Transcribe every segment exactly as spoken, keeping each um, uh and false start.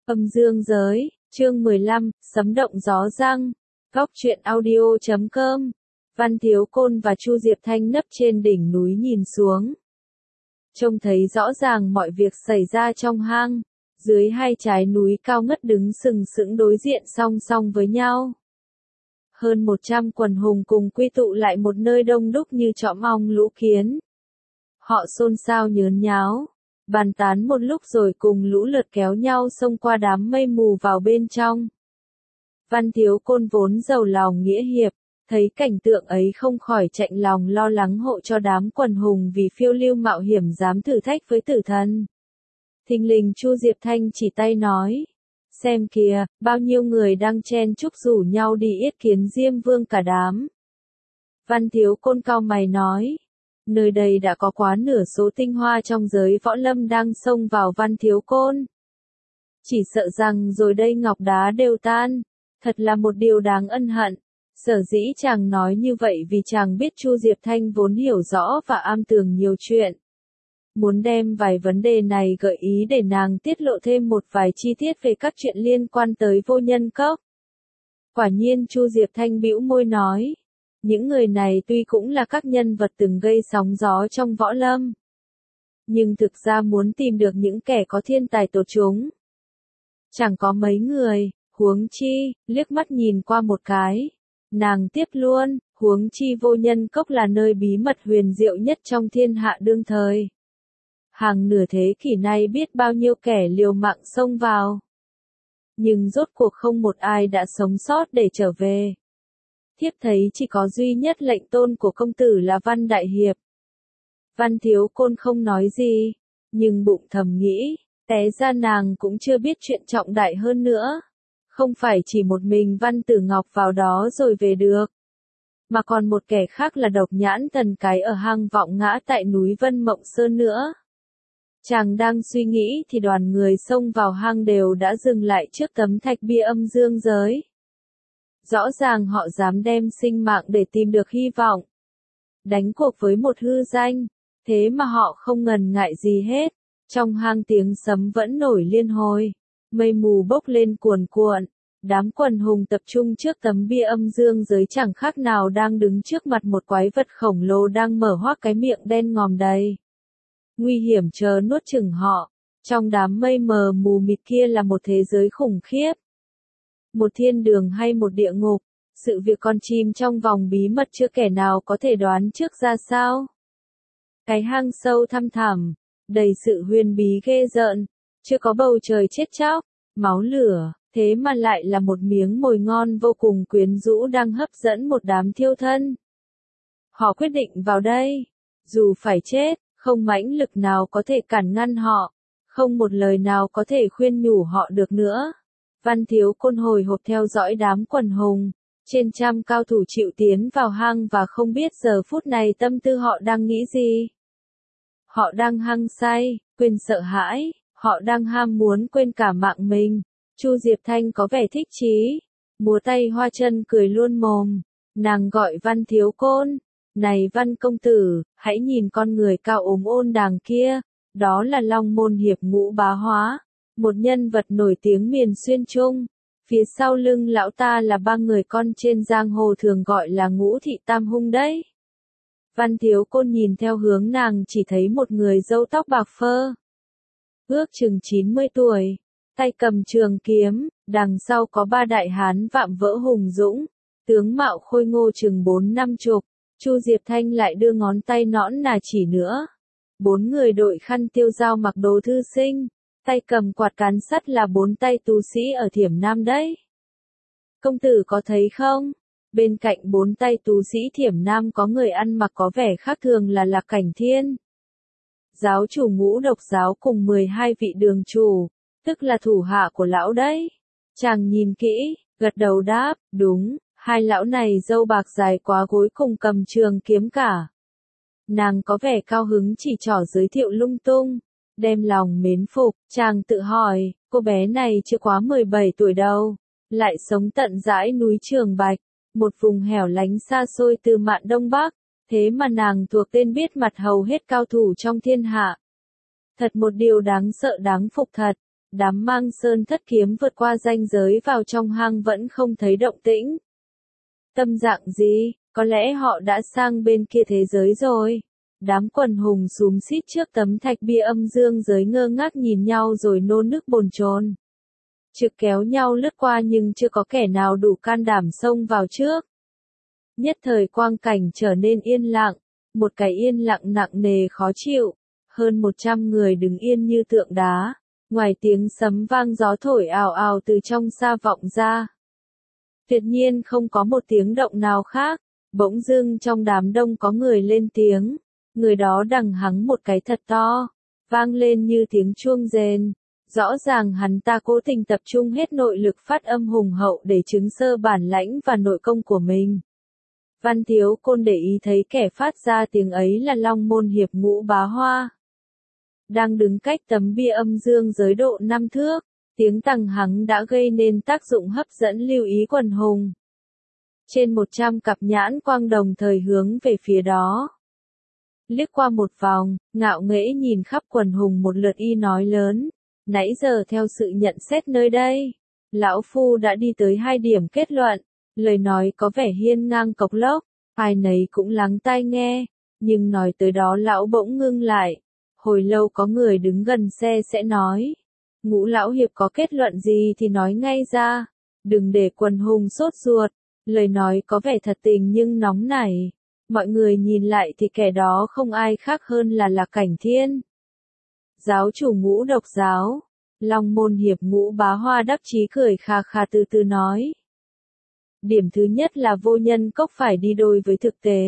Âm dương giới, chương mười lăm, sấm động gió giăng. Góc truyện audio chấm com. Văn Thiếu Côn và Chu Diệp Thanh nấp trên đỉnh núi nhìn xuống. Trông thấy rõ ràng mọi việc xảy ra trong hang. Dưới hai trái núi cao ngất đứng sừng sững đối diện song song với nhau. Hơn một trăm quần hùng cùng quy tụ lại một nơi đông đúc như chõm ong lũ kiến. Họ xôn xao nhớn nháo, bàn tán một lúc rồi cùng lũ lượt kéo nhau xông qua đám mây mù vào bên trong. Văn Thiếu Côn vốn giàu lòng nghĩa hiệp, thấy cảnh tượng ấy không khỏi chạnh lòng lo lắng hộ cho đám quần hùng vì phiêu lưu mạo hiểm dám thử thách với tử thần. Thình lình Chu Diệp Thanh chỉ tay nói, xem kìa, bao nhiêu người đang chen chúc rủ nhau đi yết kiến Diêm Vương cả đám. Văn Thiếu Côn cau mày nói, nơi đây đã có quá nửa số tinh hoa trong giới võ lâm đang xông vào Văn Thiếu Côn. Chỉ sợ rằng rồi đây ngọc đá đều tan, thật là một điều đáng ân hận. Sở dĩ chàng nói như vậy vì chàng biết Chu Diệp Thanh vốn hiểu rõ và am tường nhiều chuyện. Muốn đem vài vấn đề này gợi ý để nàng tiết lộ thêm một vài chi tiết về các chuyện liên quan tới Vô Nhân Cốc. Quả nhiên Chu Diệp Thanh bĩu môi nói, những người này tuy cũng là các nhân vật từng gây sóng gió trong võ lâm, nhưng thực ra muốn tìm được những kẻ có thiên tài tột chúng, chẳng có mấy người, huống chi, liếc mắt nhìn qua một cái. Nàng tiếp luôn, huống chi Vô Nhân Cốc là nơi bí mật huyền diệu nhất trong thiên hạ đương thời. Hàng nửa thế kỷ nay biết bao nhiêu kẻ liều mạng xông vào. Nhưng rốt cuộc không một ai đã sống sót để trở về. Thiếp thấy chỉ có duy nhất lệnh tôn của công tử là Văn Đại Hiệp. Văn Thiếu Côn không nói gì, nhưng bụng thầm nghĩ, té ra nàng cũng chưa biết chuyện trọng đại hơn nữa. Không phải chỉ một mình Văn Tử Ngọc vào đó rồi về được, mà còn một kẻ khác là Độc Nhãn Thần Cái ở hang Vọng Ngã tại núi Vân Mộng Sơn nữa. Chàng đang suy nghĩ thì đoàn người xông vào hang đều đã dừng lại trước tấm thạch bia âm dương giới. Rõ ràng họ dám đem sinh mạng để tìm được hy vọng. Đánh cuộc với một hư danh, thế mà họ không ngần ngại gì hết. Trong hang tiếng sấm vẫn nổi liên hồi, mây mù bốc lên cuồn cuộn. Đám quần hùng tập trung trước tấm bia âm dương giới chẳng khác nào đang đứng trước mặt một quái vật khổng lồ đang mở hoác cái miệng đen ngòm đầy. Nguy hiểm chờ nuốt chửng họ. Trong đám mây mờ mù mịt kia là một thế giới khủng khiếp. Một thiên đường hay một địa ngục, sự việc con chim trong vòng bí mật chưa kẻ nào có thể đoán trước ra sao. Cái hang sâu thăm thẳm, đầy sự huyền bí ghê rợn, chưa có bầu trời chết chóc, máu lửa, thế mà lại là một miếng mồi ngon vô cùng quyến rũ đang hấp dẫn một đám thiêu thân. Họ quyết định vào đây, dù phải chết, không mãnh lực nào có thể cản ngăn họ, không một lời nào có thể khuyên nhủ họ được nữa. Văn Thiếu Côn hồi hộp theo dõi đám quần hùng, trên trăm cao thủ chịu tiến vào hang và không biết giờ phút này tâm tư họ đang nghĩ gì. Họ đang hăng say, quên sợ hãi, họ đang ham muốn quên cả mạng mình. Chu Diệp Thanh có vẻ thích chí, múa tay hoa chân cười luôn mồm. Nàng gọi Văn Thiếu Côn, này Văn công tử, hãy nhìn con người cao ốm ôn đàng kia, đó là Long Môn Hiệp Ngũ Bá Hóa, một nhân vật nổi tiếng miền Xuyên Trung. Phía sau lưng lão ta là ba người con trên giang hồ thường gọi là Ngũ Thị Tam Hung đấy. Văn Thiếu Côn nhìn theo hướng nàng chỉ thấy một người râu tóc bạc phơ, ước chừng chín mươi tuổi, tay cầm trường kiếm, đằng sau có ba đại hán vạm vỡ hùng dũng, tướng mạo khôi ngô chừng bốn năm chục. Chu Diệp Thanh lại đưa ngón tay nõn nà chỉ nữa. Bốn người đội khăn tiêu dao mặc đồ thư sinh, tay cầm quạt cán sắt là bốn tay tu sĩ ở Thiểm Nam đấy. Công tử có thấy không? Bên cạnh bốn tay tu sĩ Thiểm Nam có người ăn mặc có vẻ khác thường là Lạc Cảnh Thiên, giáo chủ Ngũ Độc giáo cùng mười hai vị đường chủ, tức là thủ hạ của lão đấy. Chàng nhìn kỹ, gật đầu đáp, đúng, hai lão này râu bạc dài quá gối cùng cầm trường kiếm cả. Nàng có vẻ cao hứng chỉ trỏ giới thiệu lung tung, đem lòng mến phục. Chàng tự hỏi, cô bé này chưa quá mười bảy tuổi đâu, lại sống tận dãy núi Trường Bạch, một vùng hẻo lánh xa xôi từ mạn Đông Bắc, thế mà nàng thuộc tên biết mặt hầu hết cao thủ trong thiên hạ. Thật một điều đáng sợ đáng phục thật. đám mang sơn thất kiếm vượt qua ranh giới vào trong hang vẫn không thấy động tĩnh. Tâm dạng gì, có lẽ họ đã sang bên kia thế giới rồi. Đám quần hùng xúm xít trước tấm thạch bia âm dương giới ngơ ngác nhìn nhau rồi nôn nức bồn chồn. Trực kéo nhau lướt qua nhưng chưa có kẻ nào đủ can đảm xông vào trước. Nhất thời quang cảnh trở nên yên lặng, một cái yên lặng nặng nề khó chịu. Hơn một trăm người đứng yên như tượng đá, ngoài tiếng sấm vang gió thổi ào ào từ trong xa vọng ra. Tuyệt nhiên không có một tiếng động nào khác, bỗng dưng trong đám đông có người lên tiếng, người đó đằng hắng một cái thật to, vang lên như tiếng chuông rền. Rõ ràng hắn ta cố tình tập trung hết nội lực phát âm hùng hậu để chứng sơ bản lãnh và nội công của mình. Văn Thiếu Côn để ý thấy kẻ phát ra tiếng ấy là Long Môn Hiệp Ngũ Bá Hoa. Đang đứng cách tấm bia âm dương giới độ năm thước, tiếng tằng hắng đã gây nên tác dụng hấp dẫn lưu ý quần hùng. Trên một trăm cặp nhãn quang đồng thời hướng về phía đó. Liếc qua một vòng, ngạo nghễ nhìn khắp quần hùng một lượt y nói lớn. Nãy giờ theo sự nhận xét nơi đây, lão phu đã đi tới hai điểm kết luận, lời nói có vẻ hiên ngang cộc lốc, ai nấy cũng lắng tai nghe, nhưng nói tới đó lão bỗng ngưng lại, hồi lâu có người đứng gần xe sẽ nói, Ngũ lão hiệp có kết luận gì thì nói ngay ra, đừng để quần hùng sốt ruột, lời nói có vẻ thật tình nhưng nóng nảy, mọi người nhìn lại thì kẻ đó không ai khác hơn là Lạc Cảnh Thiên. Giáo chủ Ngũ Độc giáo, Long Môn Hiệp Ngũ Bá Hoa đắc chí cười khà khà từ từ nói. Điểm thứ nhất là vô nhân cốc phải đi đôi với thực tế.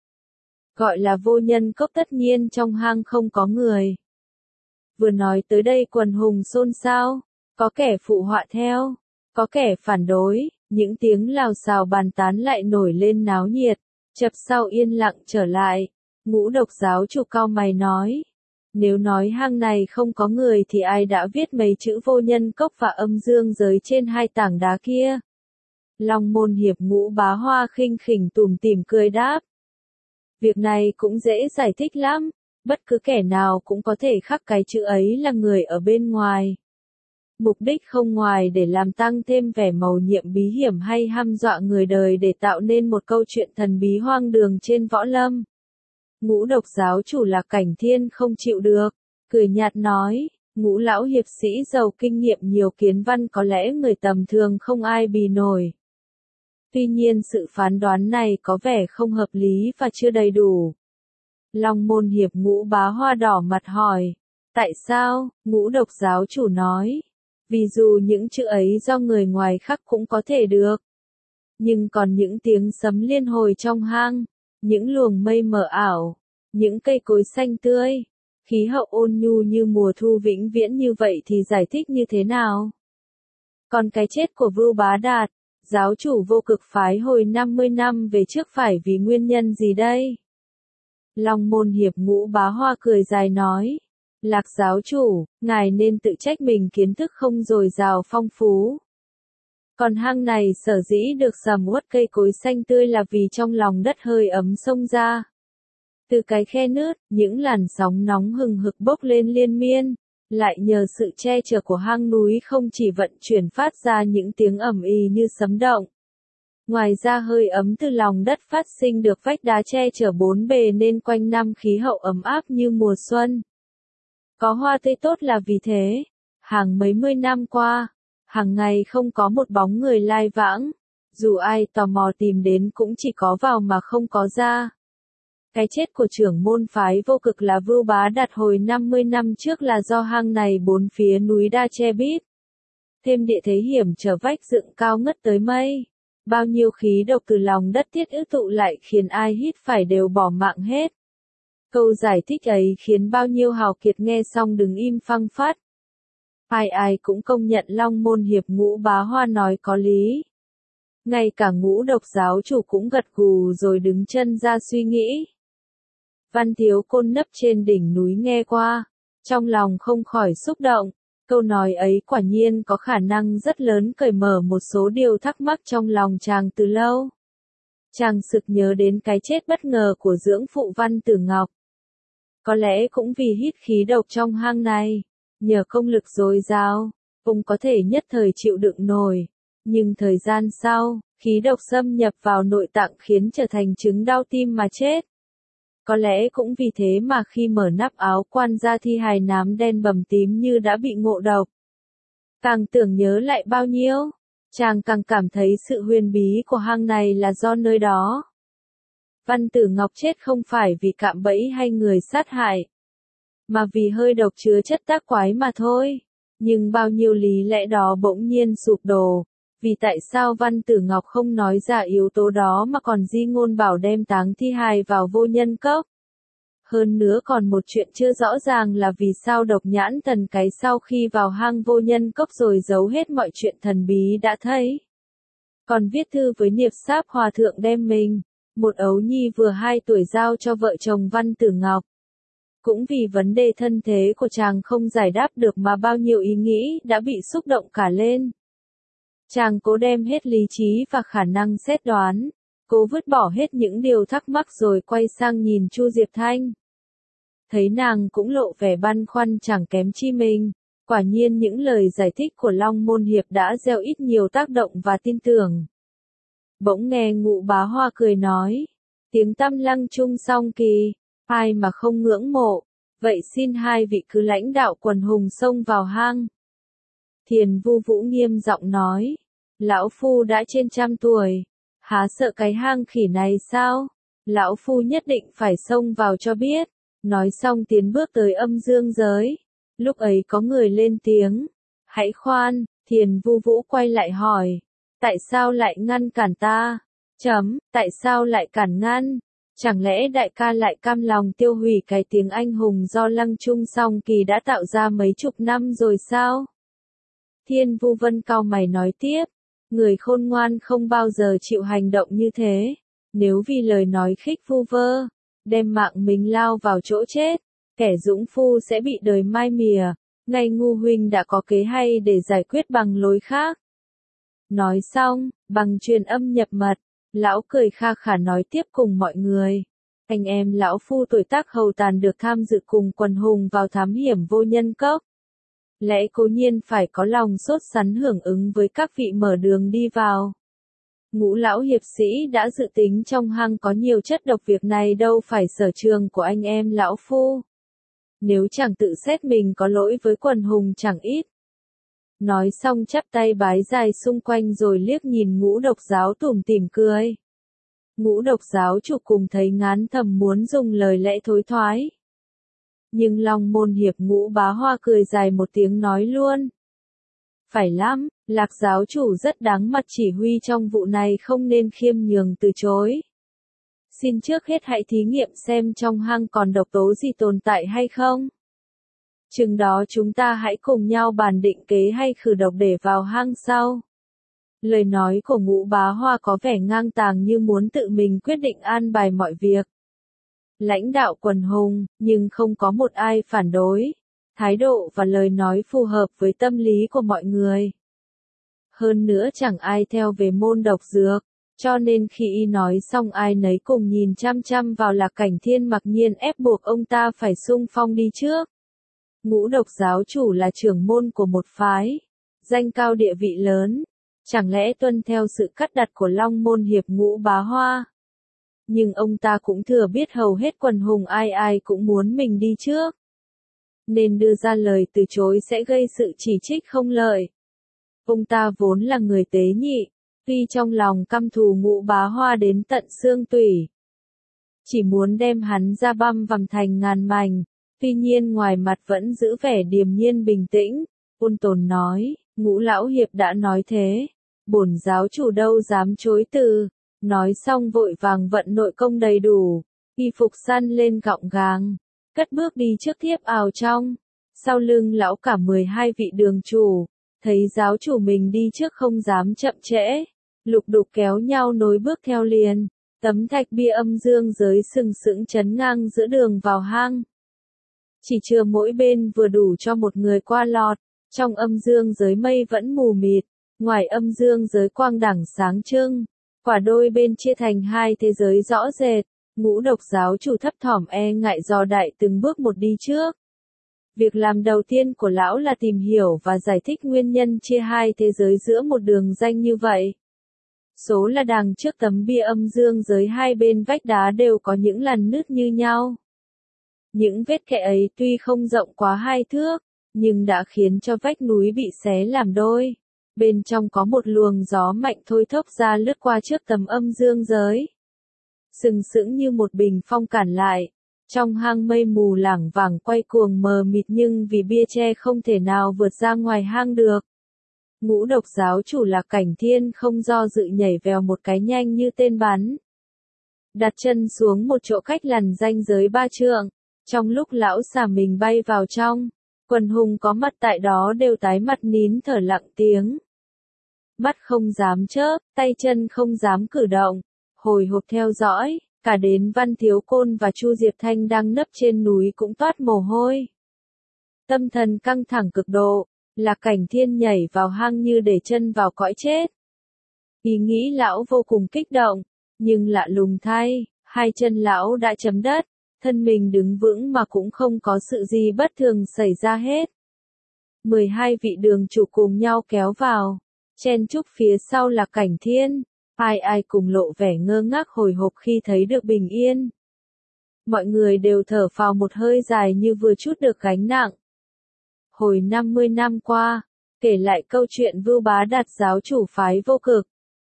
Gọi là vô nhân cốc tất nhiên trong hang không có người. Vừa nói tới đây quần hùng xôn xao, có kẻ phụ họa theo, có kẻ phản đối, những tiếng lào xào bàn tán lại nổi lên náo nhiệt, chập sau yên lặng trở lại, Ngũ Độc giáo chủ cao mày nói. Nếu nói hang này không có người thì ai đã viết mấy chữ vô nhân cốc và âm dương giới trên hai tảng đá kia? Long Môn Hiệp Ngũ Bá Hoa khinh khỉnh tủm tỉm cười đáp. Việc này cũng dễ giải thích lắm, bất cứ kẻ nào cũng có thể khắc cái chữ ấy là người ở bên ngoài. Mục đích không ngoài để làm tăng thêm vẻ mầu nhiệm bí hiểm hay hăm dọa người đời để tạo nên một câu chuyện thần bí hoang đường trên võ lâm. Ngũ Độc giáo chủ Lạc Cảnh Thiên không chịu được, cười nhạt nói, Ngũ lão hiệp sĩ giàu kinh nghiệm nhiều kiến văn có lẽ người tầm thường không ai bì nổi. Tuy nhiên sự phán đoán này có vẻ không hợp lý và chưa đầy đủ. Long Môn Hiệp Ngũ Bá Hoa đỏ mặt hỏi, tại sao? Ngũ Độc giáo chủ nói, vì dù những chữ ấy do người ngoài khắc cũng có thể được. Nhưng còn những tiếng sấm liên hồi trong hang, những luồng mây mờ ảo, những cây cối xanh tươi, khí hậu ôn nhu như mùa thu vĩnh viễn như vậy thì giải thích như thế nào? Còn cái chết của Vưu Bá Đạt, giáo chủ Vô Cực phái hồi năm mươi năm về trước phải vì nguyên nhân gì đây? Long Môn Hiệp Ngũ Bá Hoa cười dài nói, Lạc giáo chủ, ngài nên tự trách mình kiến thức không dồi dào phong phú. Còn hang này sở dĩ được sầm uất cây cối xanh tươi là vì trong lòng đất hơi ấm xông ra. Từ cái khe nứt, những làn sóng nóng hừng hực bốc lên liên miên, lại nhờ sự che chở của hang núi không chỉ vận chuyển phát ra những tiếng ầm ĩ như sấm động. Ngoài ra hơi ấm từ lòng đất phát sinh được vách đá che chở bốn bề nên quanh năm khí hậu ấm áp như mùa xuân. Có hoa tươi tốt là vì thế, hàng mấy mươi năm qua, hàng ngày không có một bóng người lai vãng, dù ai tò mò tìm đến cũng chỉ có vào mà không có ra. Cái chết của trưởng môn phái Vô Cực là Vưu Bá Đạt hồi năm mươi năm trước là do hang này bốn phía núi đa che bít. Thêm địa thế hiểm trở vách dựng cao ngất tới mây. Bao nhiêu khí độc từ lòng đất tiết ứ tụ lại khiến ai hít phải đều bỏ mạng hết. Câu giải thích ấy khiến bao nhiêu hào kiệt nghe xong đứng im phăng phát. Ai ai cũng công nhận Long Môn Hiệp Ngũ Bá Hoa nói có lý. Ngay cả Ngũ Độc giáo chủ cũng gật gù rồi đứng chân ra suy nghĩ. Văn Thiếu Côn nấp trên đỉnh núi nghe qua, trong lòng không khỏi xúc động, câu nói ấy quả nhiên có khả năng rất lớn cởi mở một số điều thắc mắc trong lòng chàng từ lâu. Chàng sực nhớ đến cái chết bất ngờ của dưỡng phụ Văn Tử Ngọc. Có lẽ cũng vì hít khí độc trong hang này, Nhờ công lực dồi dào, ông có thể nhất thời chịu đựng nổi. Nhưng thời gian sau, khí độc xâm nhập vào nội tạng khiến trở thành chứng đau tim mà chết. Có lẽ cũng vì thế mà khi mở nắp áo quan ra thi hài nám đen bầm tím như đã bị ngộ độc. Càng tưởng nhớ lại bao nhiêu, chàng càng cảm thấy sự huyền bí của hang này là do nơi đó. Văn Tử Ngọc chết không phải vì cạm bẫy hay người sát hại, mà vì hơi độc chứa chất tác quái mà thôi. Nhưng bao nhiêu lý lẽ đó bỗng nhiên sụp đổ. Vì tại sao Văn Tử Ngọc không nói ra yếu tố đó mà còn di ngôn bảo đem táng thi hài vào vô nhân cốc? Hơn nữa còn một chuyện chưa rõ ràng là vì sao Độc Nhãn Thần cái sau khi vào hang vô nhân cốc rồi giấu hết mọi chuyện thần bí đã thấy. Còn viết thư với Niệp Sáp Hòa Thượng đem mình, một ấu nhi vừa hai tuổi giao cho vợ chồng Văn Tử Ngọc. Cũng vì vấn đề thân thế của chàng không giải đáp được mà bao nhiêu ý nghĩ đã bị xúc động cả lên. Chàng cố đem hết lý trí và khả năng xét đoán, cố vứt bỏ hết những điều thắc mắc rồi quay sang nhìn Chu Diệp Thanh. Thấy nàng cũng lộ vẻ băn khoăn chẳng kém chi mình, quả nhiên những lời giải thích của Long Môn Hiệp đã gieo ít nhiều tác động và tin tưởng. Bỗng nghe Ngũ Bá Hoa cười nói, tiếng tăm Lăng Trung song kỳ, ai mà không ngưỡng mộ, vậy xin hai vị cứ lãnh đạo quần hùng xông vào hang. Thiền Vu Vũ nghiêm giọng nói, lão phu đã trên trăm tuổi, há sợ cái hang khỉ này sao? Lão phu nhất định phải xông vào cho biết. Nói xong tiến bước tới âm dương giới. Lúc ấy có người lên tiếng, hãy khoan. Thiền Vu Vũ quay lại hỏi, tại sao lại ngăn cản ta? Chấm, tại sao lại cản ngăn? Chẳng lẽ đại ca lại cam lòng tiêu hủy cái tiếng anh hùng do Lăng Trung song kỳ đã tạo ra mấy chục năm rồi sao? Thiên Vu Vân cau mày nói tiếp, người khôn ngoan không bao giờ chịu hành động như thế. Nếu vì lời nói khích vu vơ, đem mạng mình lao vào chỗ chết, kẻ dũng phu sẽ bị đời mai mìa. Ngay ngu huynh đã có kế hay để giải quyết bằng lối khác. Nói xong, bằng truyền âm nhập mật, lão cười kha khả nói tiếp cùng mọi người. Anh em lão phu tuổi tác hầu tàn được tham dự cùng quần hùng vào thám hiểm vô nhân cốc. Lẽ cố nhiên phải có lòng sốt sắng hưởng ứng với các vị mở đường đi vào. Ngũ lão hiệp sĩ đã dự tính trong hang có nhiều chất độc, việc này đâu phải sở trường của anh em lão phu. Nếu chẳng tự xét mình có lỗi với quần hùng chẳng ít. Nói xong chắp tay bái dài xung quanh rồi liếc nhìn Ngũ Độc giáo tủm tỉm cười. Ngũ Độc giáo chủ cùng thấy ngán thầm muốn dùng lời lẽ thối thoái. Nhưng Long Môn Hiệp Ngũ Bá Hoa cười dài một tiếng nói luôn. Phải lắm, Lạc giáo chủ rất đáng mặt chỉ huy trong vụ này, không nên khiêm nhường từ chối. Xin trước hết hãy thí nghiệm xem trong hang còn độc tố gì tồn tại hay không. Chừng đó chúng ta hãy cùng nhau bàn định kế hay khử độc để vào hang sau. Lời nói của Ngũ Bá Hoa có vẻ ngang tàng như muốn tự mình quyết định an bài mọi việc. Lãnh đạo quần hùng, nhưng không có một ai phản đối. Thái độ và lời nói phù hợp với tâm lý của mọi người. Hơn nữa chẳng ai theo về môn độc dược, cho nên khi y nói xong ai nấy cùng nhìn chăm chăm vào Lạc Cảnh Thiên, mặc nhiên ép buộc ông ta phải xung phong đi trước. Ngũ Độc giáo chủ là trưởng môn của một phái, danh cao địa vị lớn, chẳng lẽ tuân theo sự cắt đặt của Long Môn Hiệp Ngũ Bá Hoa. Nhưng ông ta cũng thừa biết hầu hết quần hùng ai ai cũng muốn mình đi trước. Nên đưa ra lời từ chối sẽ gây sự chỉ trích không lợi. Ông ta vốn là người tế nhị, tuy trong lòng căm thù Ngũ Bá Hoa đến tận xương tủy. Chỉ muốn đem hắn ra băm vằm thành ngàn mảnh, tuy nhiên ngoài mặt vẫn giữ vẻ điềm nhiên bình tĩnh, ôn tồn nói, Ngũ lão hiệp đã nói thế, bổn giáo chủ đâu dám chối từ. Nói xong vội vàng vận nội công đầy đủ, y phục săn lên gọng gàng, cất bước đi trước thiếp ào trong. Sau lưng lão cả mười hai vị đường chủ, thấy giáo chủ mình đi trước không dám chậm trễ, lục đục kéo nhau nối bước theo liền. Tấm thạch bia âm dương giới sừng sững chấn ngang giữa đường vào hang. Chỉ chừa mỗi bên vừa đủ cho một người qua lọt, trong âm dương giới mây vẫn mù mịt, ngoài âm dương giới quang đẳng sáng trưng. Quả đôi bên chia thành hai thế giới rõ rệt, Ngũ Độc giáo chủ thấp thỏm e ngại dò đại từng bước một đi trước. Việc làm đầu tiên của lão là tìm hiểu và giải thích nguyên nhân chia hai thế giới giữa một đường ranh như vậy. Số là đằng trước tấm bia âm dương giới hai bên vách đá đều có những lằn nứt như nhau. Những vết kẽ ấy tuy không rộng quá hai thước, nhưng đã khiến cho vách núi bị xé làm đôi. Bên trong có một luồng gió mạnh thôi thốc ra lướt qua trước tấm âm dương giới. Sừng sững như một bình phong cản lại. Trong hang mây mù lảng vảng quay cuồng mờ mịt nhưng vì bia tre không thể nào vượt ra ngoài hang được. Ngũ độc giáo chủ Lạc Cảnh Thiên không do dự nhảy vèo một cái nhanh như tên bắn. Đặt chân xuống một chỗ cách lằn ranh giới ba trượng. Trong lúc lão xà mình bay vào trong, quần hùng có mặt tại đó đều tái mặt nín thở lặng tiếng. Mắt không dám chớp, tay chân không dám cử động, hồi hộp theo dõi, cả đến Văn Thiếu Côn và Chu Diệp Thanh đang nấp trên núi cũng toát mồ hôi. Tâm thần căng thẳng cực độ, Lạc Cảnh Thiên nhảy vào hang như để chân vào cõi chết. Ý nghĩ lão vô cùng kích động, nhưng lạ lùng thay, hai chân lão đã chấm đất, thân mình đứng vững mà cũng không có sự gì bất thường xảy ra hết. mười hai vị đường chủ cùng nhau kéo vào, chen chúc phía sau Lạc Cảnh Thiên, ai ai cùng lộ vẻ ngơ ngác hồi hộp khi thấy được bình yên. Mọi người đều thở phào một hơi dài như vừa trút được gánh nặng. Hồi năm mươi năm qua, kể lại câu chuyện Vưu Bá Đạt giáo chủ phái Vô Cực.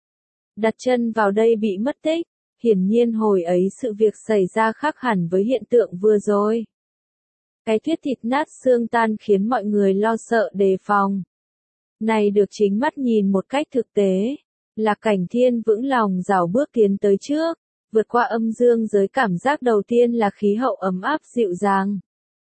Đặt chân vào đây bị mất tích, hiển nhiên hồi ấy sự việc xảy ra khác hẳn với hiện tượng vừa rồi. Cái thuyết thịt nát xương tan khiến mọi người lo sợ đề phòng. Này được chính mắt nhìn một cách thực tế, Lạc Cảnh Thiên vững lòng rảo bước tiến tới trước, vượt qua âm dương giới. Cảm giác đầu tiên là khí hậu ấm áp dịu dàng.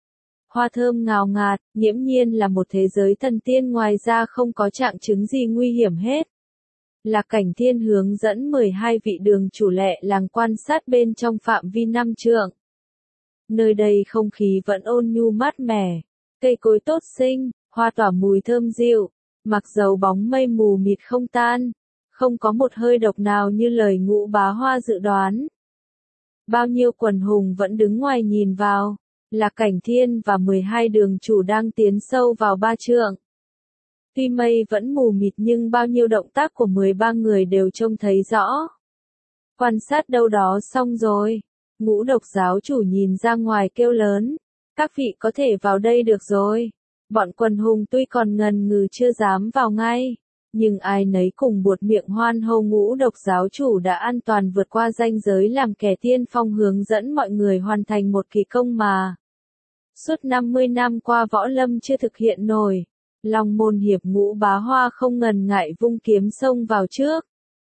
Hoa thơm ngào ngạt, nghiễm nhiên là một thế giới thần tiên, ngoài ra không có trạng chứng gì nguy hiểm hết. Lạc Cảnh Thiên hướng dẫn mười hai vị đường chủ lẹ làng quan sát bên trong phạm vi năm trượng. Nơi đây không khí vẫn ôn nhu mát mẻ, cây cối tốt xinh, hoa tỏa mùi thơm dịu, mặc dầu bóng mây mù mịt không tan, không có một hơi độc nào như lời Ngũ Bá Hoa dự đoán. Bao nhiêu quần hùng vẫn đứng ngoài nhìn vào, Lạc Cảnh Thiên và mười hai đường chủ đang tiến sâu vào ba trượng. Tuy mây vẫn mù mịt nhưng bao nhiêu động tác của mười ba người đều trông thấy rõ. Quan sát đâu đó xong rồi, Ngũ độc giáo chủ nhìn ra ngoài kêu lớn, các vị có thể vào đây được rồi. Bọn quần hùng tuy còn ngần ngừ chưa dám vào ngay, nhưng ai nấy cùng buột miệng hoan hô Ngũ độc giáo chủ đã an toàn vượt qua ranh giới làm kẻ tiên phong hướng dẫn mọi người hoàn thành một kỳ công mà suốt năm mươi năm qua võ lâm chưa thực hiện nổi. Long môn hiệp Ngũ Bá Hoa không ngần ngại vung kiếm xông vào trước.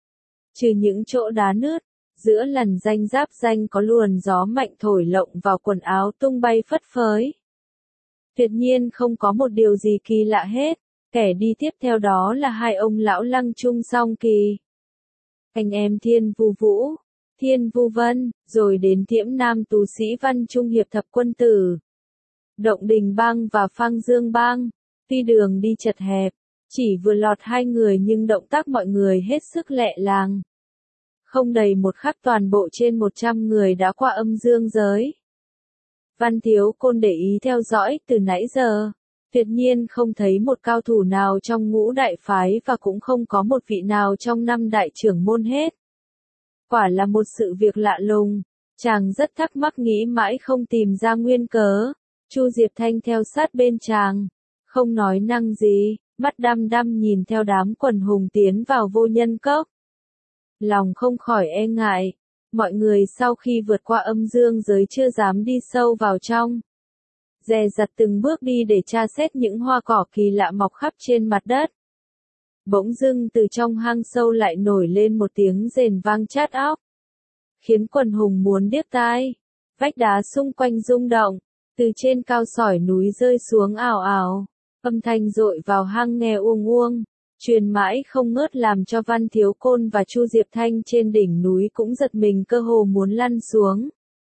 Trừ những chỗ đá nứt, giữa lằn ranh giáp ranh có luồn gió mạnh thổi lộng vào quần áo tung bay phất phới. Tuyệt nhiên không có một điều gì kỳ lạ hết, kẻ đi tiếp theo đó là hai ông lão Lăng Trung Song Kỳ. Anh em Thiên Vu Vũ, Thiên Vu Vân, rồi đến Tiễm Nam tú sĩ Văn Trung Hiệp Thập Quân Tử. Động Đình Bang và Phang Dương Bang. Tuy đường đi chật hẹp, chỉ vừa lọt hai người nhưng động tác mọi người hết sức lẹ làng. Không đầy một khắc toàn bộ trên một trăm người đã qua âm dương giới. Văn Thiếu Côn để ý theo dõi từ nãy giờ, tuyệt nhiên không thấy một cao thủ nào trong Ngũ đại phái và cũng không có một vị nào trong năm đại trưởng môn hết. Quả là một sự việc lạ lùng, chàng rất thắc mắc nghĩ mãi không tìm ra nguyên cớ. Chu Diệp Thanh theo sát bên chàng, không nói năng gì, mắt đăm đăm nhìn theo đám quần hùng tiến vào Vô Nhân Cốc. Lòng không khỏi e ngại, mọi người sau khi vượt qua âm dương giới chưa dám đi sâu vào trong. Dè dặt từng bước đi để tra xét những hoa cỏ kỳ lạ mọc khắp trên mặt đất. Bỗng dưng từ trong hang sâu lại nổi lên một tiếng rền vang chát óc, khiến quần hùng muốn điếc tai. Vách đá xung quanh rung động, từ trên cao sỏi núi rơi xuống ào ào, âm thanh dội vào hang nghe uông uông, truyền mãi không ngớt làm cho Văn Thiếu Côn và Chu Diệp Thanh trên đỉnh núi cũng giật mình cơ hồ muốn lăn xuống.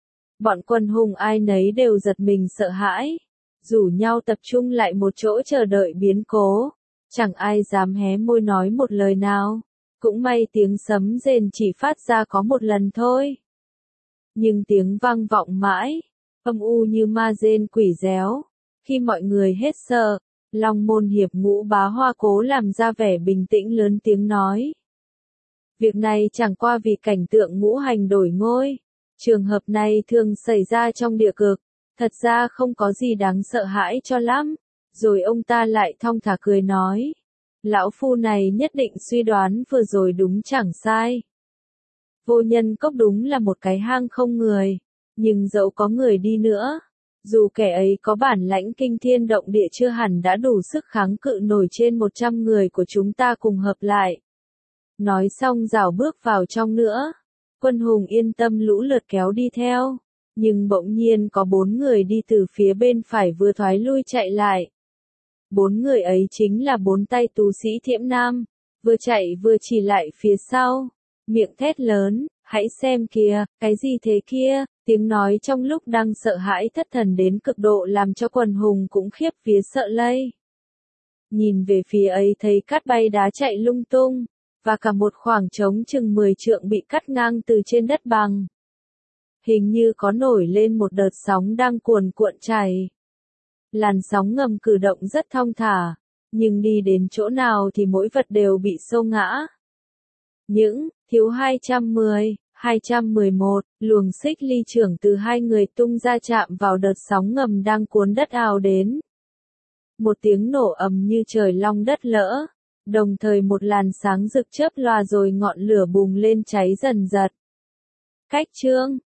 Bọn quần hùng ai nấy đều giật mình sợ hãi, rủ nhau tập trung lại một chỗ chờ đợi biến cố, chẳng ai dám hé môi nói một lời nào, cũng may tiếng sấm rền chỉ phát ra có một lần thôi. Nhưng tiếng vang vọng mãi, âm u như ma rên quỷ réo, Khi mọi người hết sợ, Long Môn Hiệp Ngũ Bá Hoa cố làm ra vẻ bình tĩnh lớn tiếng nói. Việc này chẳng qua vì cảnh tượng ngũ hành đổi ngôi. Trường hợp này thường xảy ra trong địa cực, thật ra không có gì đáng sợ hãi cho lắm. Rồi ông ta lại thong thả cười nói. Lão phu này nhất định suy đoán vừa rồi đúng chẳng sai. Vô Nhân Cốc đúng là một cái hang không người, nhưng dẫu có người đi nữa, dù kẻ ấy có bản lãnh kinh thiên động địa chưa hẳn đã đủ sức kháng cự nổi trên một trăm người của chúng ta cùng hợp lại. Nói xong rảo bước vào trong nữa. Quân hùng yên tâm lũ lượt kéo đi theo. Nhưng bỗng nhiên có bốn người đi từ phía bên phải vừa thoái lui chạy lại. Bốn người ấy chính là bốn tay tú sĩ Thiểm Nam, vừa chạy vừa chỉ lại phía sau, miệng thét lớn, hãy xem kìa, cái gì thế kia, tiếng nói trong lúc đang sợ hãi thất thần đến cực độ làm cho quần hùng cũng khiếp vía sợ lây. Nhìn về phía ấy thấy cát bay đá chạy lung tung, và cả một khoảng trống chừng mười trượng bị cắt ngang từ trên đất bằng. Hình như có nổi lên một đợt sóng đang cuồn cuộn chảy. Làn sóng ngầm cử động rất thong thả, nhưng đi đến chỗ nào thì mỗi vật đều bị xô ngã. Những, thiếu hai trăm mười, hai trăm mười một, luồng xích ly trưởng từ hai người tung ra chạm vào đợt sóng ngầm đang cuốn đất ào đến. Một tiếng nổ ầm như trời long đất lỡ, đồng thời một làn sáng rực chớp lòa rồi ngọn lửa bùng lên cháy dần dật. Cách chương